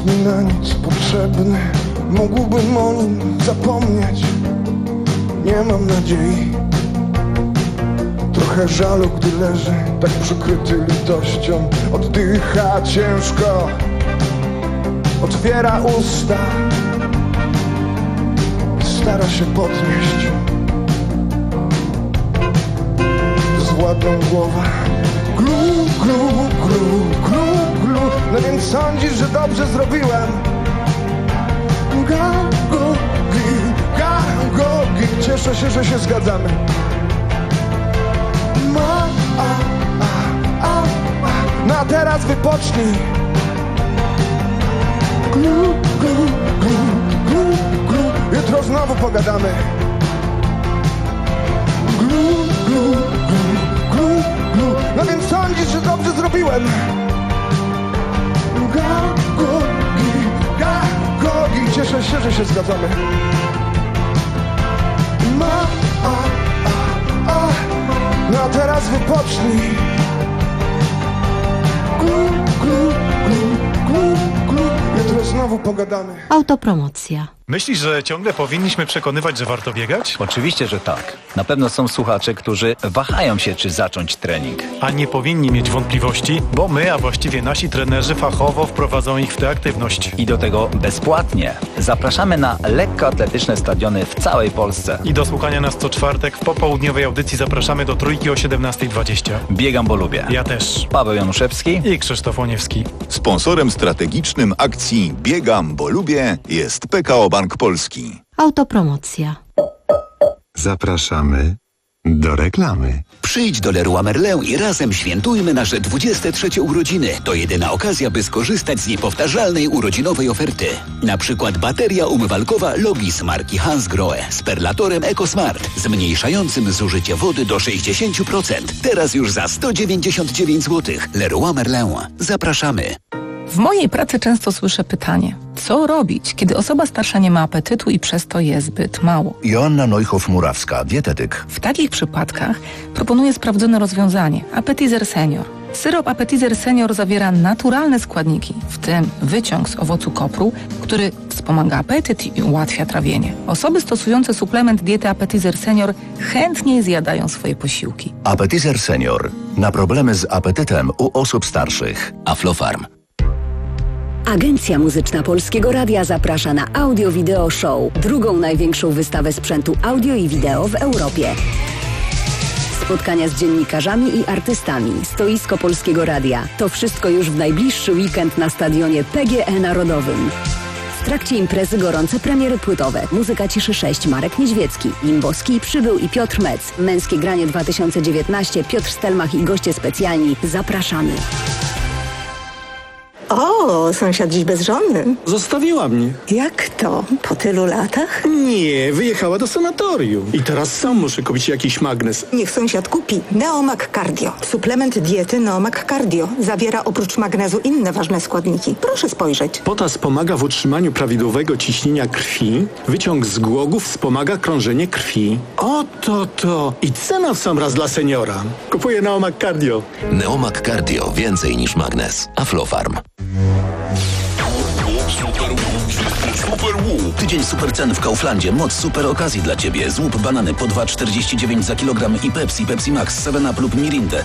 jest mi na nic potrzebny. Mógłbym o nim zapomnieć. Nie mam nadziei. Trochę żalu, gdy leży tak przykryty litością. Oddycha ciężko, otwiera usta, stara się podnieść złotą głowę. Glu, glu, glu, glu, glu. No więc sądzisz, że dobrze zrobiłem? Ga, go, gi, ga, go, gi. Cieszę się, że się zgadzamy. Ma, a, a, a, a. No a teraz wypocznij. Glu, glu, glu, glu, glu. Jutro znowu pogadamy. Glu, glu, glu, glu, glu. No więc sądzisz, że dobrze zrobiłem? Ga, go, gi, ga, go, gi. Cieszę się, że się zgadzamy. Ma, a, a, a. No a teraz wypocznij. Glu, glu, glu, glu, glu. Jutro znowu pogadamy. Autopromocja. Myślisz, że ciągle powinniśmy przekonywać, że warto biegać? Oczywiście, że tak. Na pewno są słuchacze, którzy wahają się, czy zacząć trening. A nie powinni mieć wątpliwości, bo my, a właściwie nasi trenerzy fachowo wprowadzą ich w tę aktywność. I do tego bezpłatnie. Zapraszamy na lekkoatletyczne stadiony w całej Polsce. I do słuchania nas co czwartek w popołudniowej audycji zapraszamy do Trójki o siedemnasta dwadzieścia. Biegam, bo lubię. Ja też. Paweł Januszewski i Krzysztof Łoniewski. Sponsorem strategicznym akcji Biegam, bo lubię jest P K O Bank Polski. Autopromocja. Zapraszamy do reklamy. Przyjdź do Leroy Merlin i razem świętujmy nasze dwudzieste trzecie urodziny. To jedyna okazja, by skorzystać z niepowtarzalnej urodzinowej oferty. Na przykład bateria umywalkowa Logis marki Hansgrohe z perlatorem EcoSmart, zmniejszającym zużycie wody do sześćdziesiąt procent. Teraz już za sto dziewięćdziesiąt dziewięć złotych. Leroy Merlin. Zapraszamy. W mojej pracy często słyszę pytanie, co robić, kiedy osoba starsza nie ma apetytu i przez to je zbyt mało? Joanna Neuhoff-Murawska, dietetyk. W takich przypadkach proponuję sprawdzone rozwiązanie – Appetizer Senior. Syrop Appetizer Senior zawiera naturalne składniki, w tym wyciąg z owocu kopru, który wspomaga apetyt i ułatwia trawienie. Osoby stosujące suplement diety Appetizer Senior chętniej zjadają swoje posiłki. Appetizer Senior. Na problemy z apetytem u osób starszych. Aflofarm. Agencja Muzyczna Polskiego Radia zaprasza na Audio Video Show, drugą największą wystawę sprzętu audio i wideo w Europie. Spotkania z dziennikarzami i artystami, stoisko Polskiego Radia. To wszystko już w najbliższy weekend na stadionie P G E Narodowym. W trakcie imprezy gorące premiery płytowe. Muzyka Ciszy sześć, Marek Niedźwiecki, Limbowski, Przybył i Piotr Mec. Męskie granie dwa tysiące dziewiętnaście, Piotr Stelmach i goście specjalni. Zapraszamy. O, sąsiad dziś bez żony. Zostawiła mnie. Jak to? Po tylu latach? Nie, wyjechała do sanatorium. I teraz sam muszę kupić jakiś magnes. Niech sąsiad kupi Neomag Cardio. Suplement diety Neomag Cardio. Zawiera oprócz magnezu inne ważne składniki. Proszę spojrzeć. Potas pomaga w utrzymaniu prawidłowego ciśnienia krwi. Wyciąg z głogów wspomaga krążenie krwi. Oto to. I cena w sam raz dla seniora. Kupuję Neomag Cardio. Neomag Cardio. Więcej niż magnes. Aflofarm. Super Łup. Tydzień super cen w Kauflandzie. Moc super okazji dla Ciebie. Złup banany po dwa czterdzieści dziewięć za kilogram i Pepsi, Pepsi Max, seven up lub Mirindę.